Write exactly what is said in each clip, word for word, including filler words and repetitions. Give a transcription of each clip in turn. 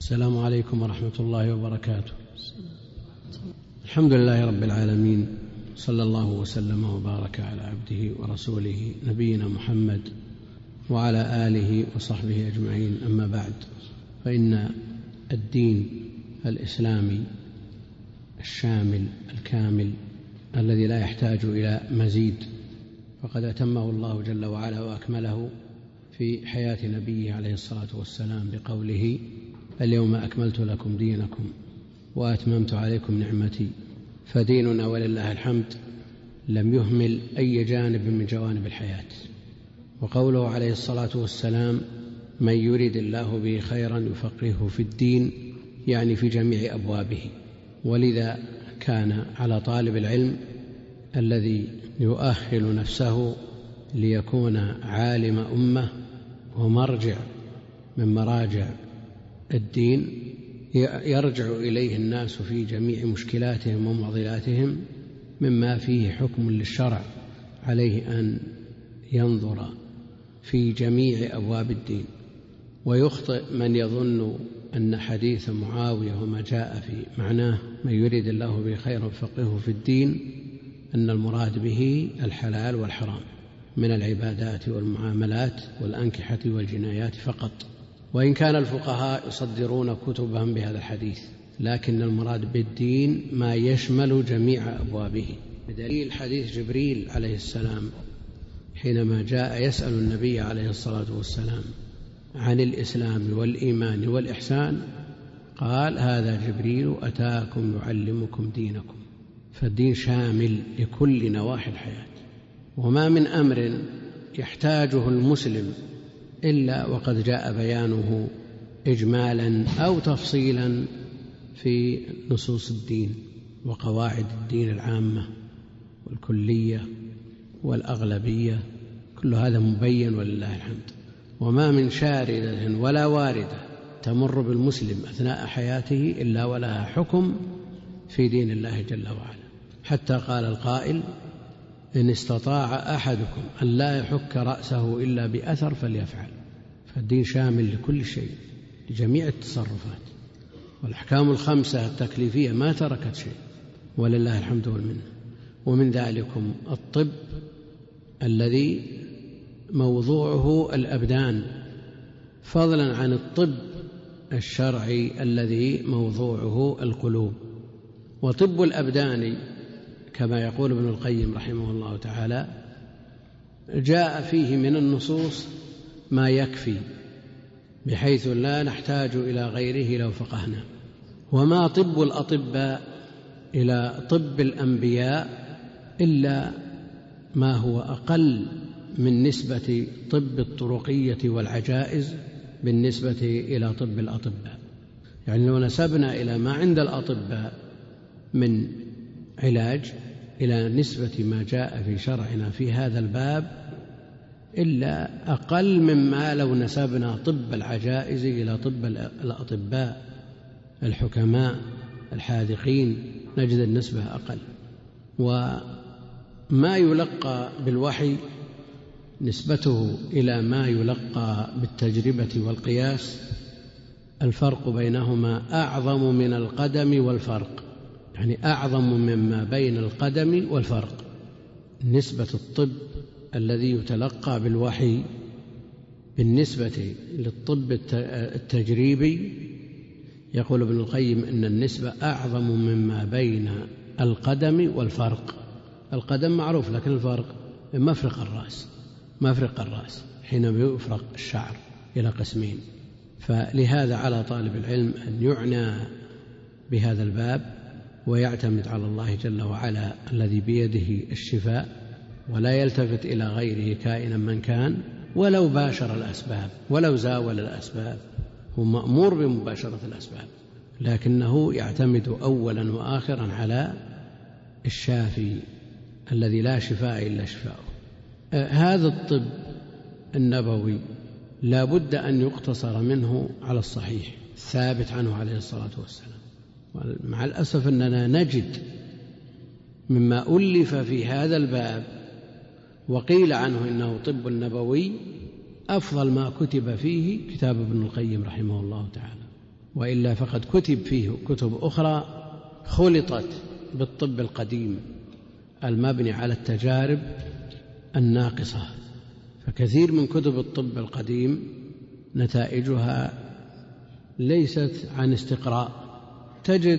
السلام عليكم ورحمة الله وبركاته. الحمد لله رب العالمين، صلى الله وسلم وبارك على عبده ورسوله نبينا محمد وعلى آله وصحبه أجمعين. أما بعد، فإن الدين الإسلامي الشامل الكامل الذي لا يحتاج إلى مزيد فقد أتمه الله جل وعلا وأكمله في حياة نبيه عليه الصلاة والسلام بقوله: اليوم أكملت لكم دينكم وأتممت عليكم نعمتي. فديننا ولله الحمد لم يهمل أي جانب من جوانب الحياة. وقوله عليه الصلاة والسلام: من يريد الله به خيرا يفقهه في الدين، يعني في جميع أبوابه. ولذا كان على طالب العلم الذي يؤهل نفسه ليكون عالم أمة ومرجع من مراجع الدين يرجع إليه الناس في جميع مشكلاتهم ومعضلاتهم مما فيه حكم للشرع، عليه أن ينظر في جميع أبواب الدين. ويخطئ من يظن أن حديث معاوية وما جاء في معناه من يريد الله به خيرا يفقهه في الدين أن المراد به الحلال والحرام من العبادات والمعاملات والأنكحة والجنايات فقط، وإن كان الفقهاء يصدرون كتبهم بهذا الحديث، لكن المراد بالدين ما يشمل جميع أبوابه، بدليل حديث جبريل عليه السلام حينما جاء يسأل النبي عليه الصلاة والسلام عن الإسلام والإيمان والإحسان، قال: هذا جبريل أتاكم يعلمكم دينكم. فالدين شامل لكل نواحي الحياة، وما من أمر يحتاجه المسلم إلا وقد جاء بيانه إجمالا أو تفصيلا في نصوص الدين وقواعد الدين العامة والكلية والأغلبية، كل هذا مبين ولله الحمد. وما من شاردة ولا واردة تمر بالمسلم أثناء حياته إلا ولها حكم في دين الله جل وعلا، حتى قال القائل: إن استطاع أحدكم أن لا يحك رأسه إلا بأثر فليفعل. فالدين شامل لكل شيء، لجميع التصرفات، والأحكام الخمسة التكليفية ما تركت شيء ولله الحمد والمنة. ومن ذلكم الطب الذي موضوعه الأبدان، فضلا عن الطب الشرعي الذي موضوعه القلوب. وطب الأبدان كما يقول ابن القيم رحمه الله تعالى جاء فيه من النصوص ما يكفي، بحيث لا نحتاج إلى غيره لو فقهنا. وما طب الأطباء إلى طب الأنبياء إلا ما هو أقل من نسبة طب الطرقية والعجائز بالنسبة إلى طب الأطباء. يعني لو نسبنا إلى ما عند الأطباء من علاج إلى نسبة ما جاء في شرعنا في هذا الباب إلا أقل مما لو نسبنا طب العجائز إلى طب الأطباء الحكماء الحاذقين، نجد النسبة أقل. وما يلقى بالوحي نسبته إلى ما يلقى بالتجربة والقياس الفرق بينهما أعظم من القدم والفرق، يعني أعظم مما بين القدم والفرق. نسبة الطب الذي يتلقى بالوحي بالنسبة للطب التجريبي يقول ابن القيم إن النسبة أعظم مما بين القدم والفرق. القدم معروف، لكن الفرق مفرق الرأس، مفرق الرأس حينما يفرق الشعر إلى قسمين. فلهذا على طالب العلم أن يعنى بهذا الباب ويعتمد على الله جل وعلا الذي بيده الشفاء، ولا يلتفت إلى غيره كائنا من كان، ولو باشر الأسباب ولو زاول الأسباب. هو مأمور بمباشرة الأسباب، لكنه يعتمد أولا وآخرا على الشافي الذي لا شفاء إلا شفاؤه. هذا الطب النبوي لا بد أن يقتصر منه على الصحيح الثابت عنه عليه الصلاة والسلام. مع الأسف أننا نجد مما ألف في هذا الباب وقيل عنه إنه طب نبوي أفضل ما كتب فيه كتاب ابن القيم رحمه الله تعالى، وإلا فقد كتب فيه كتب أخرى خلطت بالطب القديم المبني على التجارب الناقصة. فكثير من كتب الطب القديم نتائجها ليست عن استقراء. تجد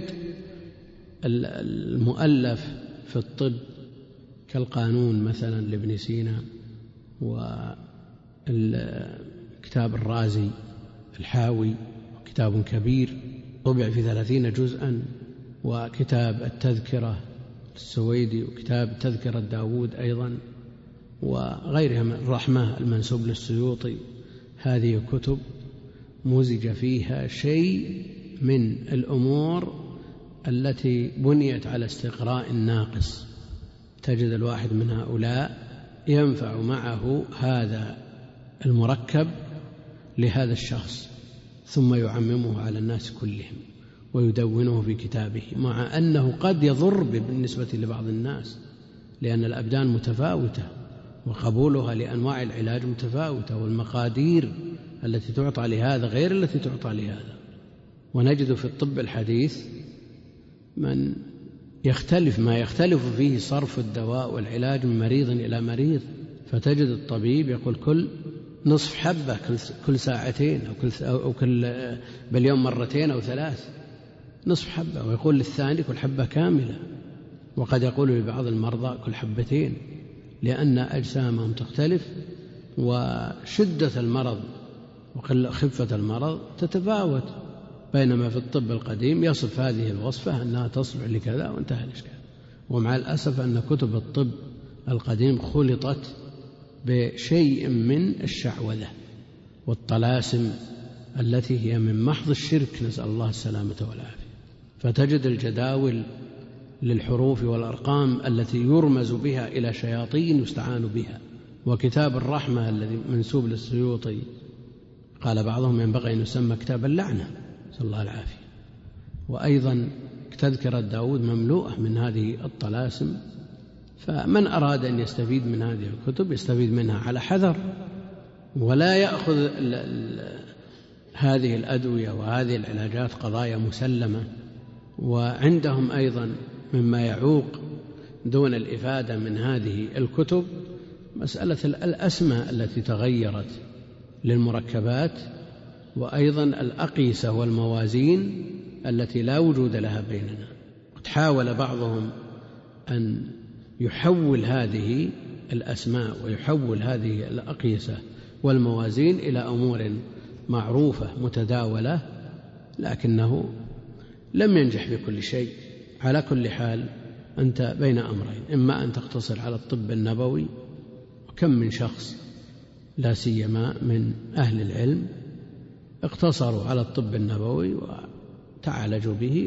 المؤلف في الطب كالقانون مثلا لابن سينا، وكتاب الرازي الحاوي كتاب كبير طبع في ثلاثين جزءا، وكتاب التذكرة السويدي، وكتاب تذكرة داود أيضا، وغيرها من الرحمة المنسوب للسيوطي. هذه كتب مزج فيها شيء من الأمور التي بنيت على استقراء ناقص. تجد الواحد من هؤلاء ينفع معه هذا المركب لهذا الشخص ثم يعممه على الناس كلهم ويدونه في كتابه، مع أنه قد يضر بالنسبة لبعض الناس، لأن الأبدان متفاوتة وقبولها لأنواع العلاج متفاوتة، والمقادير التي تعطى لهذا غير التي تعطى لهذا. ونجد في الطب الحديث من يختلف ما يختلف فيه صرف الدواء والعلاج من مريض إلى مريض، فتجد الطبيب يقول كل نصف حبة كل ساعتين أو كل, أو كل باليوم مرتين أو ثلاث، نصف حبة، ويقول للثاني كل حبة كاملة، وقد يقول لبعض المرضى كل حبتين، لأن أجسامهم تختلف وشدة المرض وخفة المرض تتفاوت. بينما في الطب القديم يصف هذه الوصفة أنها تصلح لكذا وانتهى الإشكال. ومع الأسف أن كتب الطب القديم خلطت بشيء من الشعوذة والطلاسم التي هي من محض الشرك، نسأل الله السلامة والعافية. فتجد الجداول للحروف والأرقام التي يرمز بها إلى شياطين يستعان بها. وكتاب الرحمة الذي منسوب للسيوطي قال بعضهم ينبغي أن يسمى كتاب اللعنة، نسأل الله العافية. وأيضا تذكرة داود مملوءة من هذه الطلاسم. فمن أراد أن يستفيد من هذه الكتب يستفيد منها على حذر، ولا يأخذ ال ال هذه الأدوية وهذه العلاجات قضايا مسلمة. وعندهم أيضا مما يعوق دون الإفادة من هذه الكتب مسألة الأسماء التي تغيرت للمركبات، وأيضا الأقيسة والموازين التي لا وجود لها بيننا. حاول بعضهم أن يحول هذه الأسماء ويحول هذه الأقيسة والموازين إلى أمور معروفة متداولة، لكنه لم ينجح في كل شيء. على كل حال أنت بين أمرين، إما أن تقتصر على الطب النبوي، وكم من شخص لا سيما من أهل العلم اقتصروا على الطب النبوي وتعالجوا به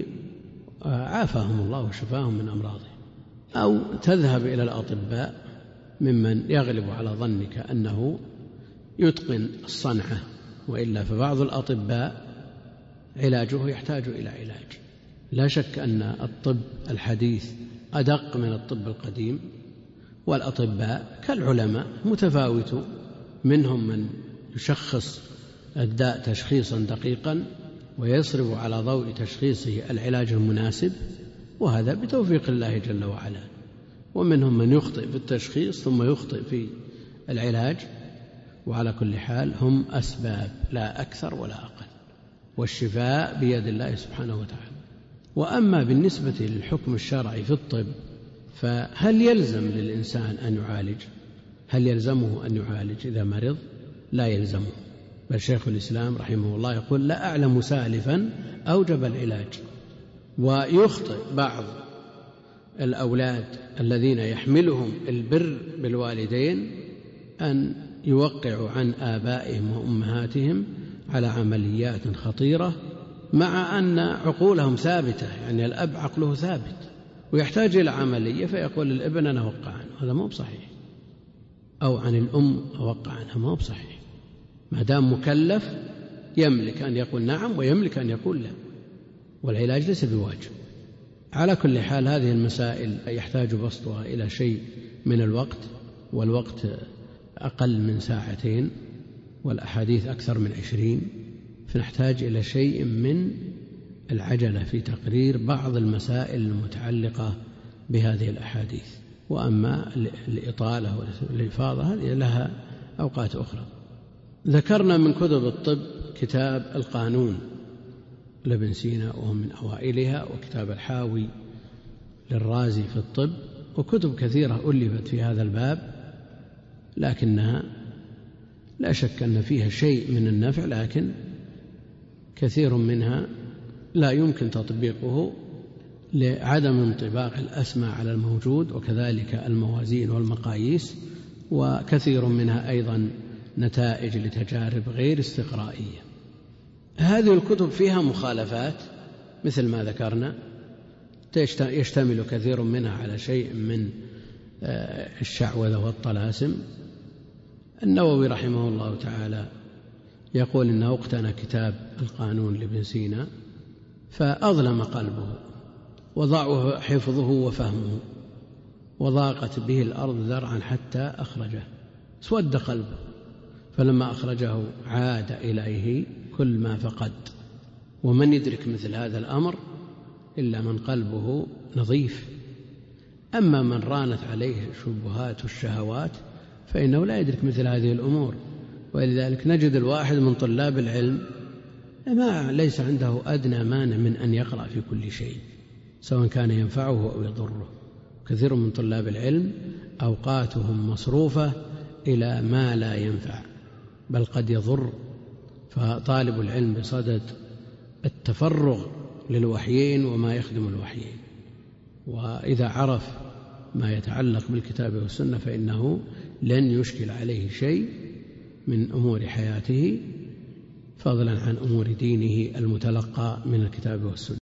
عافاهم الله وشفاهم من أمراضهم، أو تذهب إلى الأطباء ممن يغلب على ظنك أنه يتقن الصنعة، وإلا فبعض الأطباء علاجه يحتاج إلى علاج. لا شك أن الطب الحديث أدق من الطب القديم، والأطباء كالعلماء متفاوت، منهم من يشخص الداء تشخيصا دقيقا ويصرف على ضوء تشخيصه العلاج المناسب، وهذا بتوفيق الله جل وعلا، ومنهم من يخطئ في التشخيص ثم يخطئ في العلاج. وعلى كل حال هم أسباب لا أكثر ولا أقل، والشفاء بيد الله سبحانه وتعالى. وأما بالنسبة للحكم الشرعي في الطب، فهل يلزم للإنسان أن يعالج؟ هل يلزمه أن يعالج إذا مرض؟ لا يلزمه. بل شيخ الإسلام رحمه الله يقول لا أعلم سالفا أوجب العلاج. ويخطئ بعض الأولاد الذين يحملهم البر بالوالدين أن يوقعوا عن آبائهم وأمهاتهم على عمليات خطيرة، مع أن عقولهم ثابتة، يعني الأب عقله ثابت ويحتاج إلى عملية فيقول للابن أنا أوقع عنه، هذا مو بصحيح. أو عن الأم أوقع عنها، مو بصحيح. ما دام مكلف يملك أن يقول نعم ويملك أن يقول لا، والعلاج ليس بواجب. على كل حال هذه المسائل يحتاج بسطها إلى شيء من الوقت، والوقت أقل من ساعتين والأحاديث أكثر من عشرين، فنحتاج إلى شيء من العجلة في تقرير بعض المسائل المتعلقة بهذه الأحاديث. وأما الإطالة والإفاضة هذه لها أوقات أخرى. ذكرنا من كتب الطب كتاب القانون لابن سينا وهو من أوائلها، وكتاب الحاوي للرازي في الطب، وكتب كثيرة ألفت في هذا الباب، لكنها لا شك أن فيها شيء من النفع، لكن كثير منها لا يمكن تطبيقه لعدم انطباق الأسماء على الموجود، وكذلك الموازين والمقاييس، وكثير منها أيضا نتائج لتجارب غير استقرائية. هذه الكتب فيها مخالفات مثل ما ذكرنا، يشتمل كثير منها على شيء من الشعوذة والطلاسم. النووي رحمه الله تعالى يقول إنه اقتنى كتاب القانون لابن سينا فأظلم قلبه وضعه حفظه وفهمه، وضاقت به الأرض ذرعا حتى أخرجه، اسود قلبه، فلما أخرجه عاد إليه كل ما فقد. ومن يدرك مثل هذا الأمر إلا من قلبه نظيف. أما من رانت عليه شبهات الشهوات فإنه لا يدرك مثل هذه الأمور. ولذلك نجد الواحد من طلاب العلم ما ليس عنده أدنى مانع من أن يقرأ في كل شيء سواء كان ينفعه أو يضره. كثير من طلاب العلم أوقاتهم مصروفة إلى ما لا ينفع بل قد يضر. فطالب العلم بصدد التفرغ للوحيين وما يخدم الوحيين، وإذا عرف ما يتعلق بالكتاب والسنة فإنه لن يشكل عليه شيء من أمور حياته، فضلا عن أمور دينه المتلقى من الكتاب والسنة.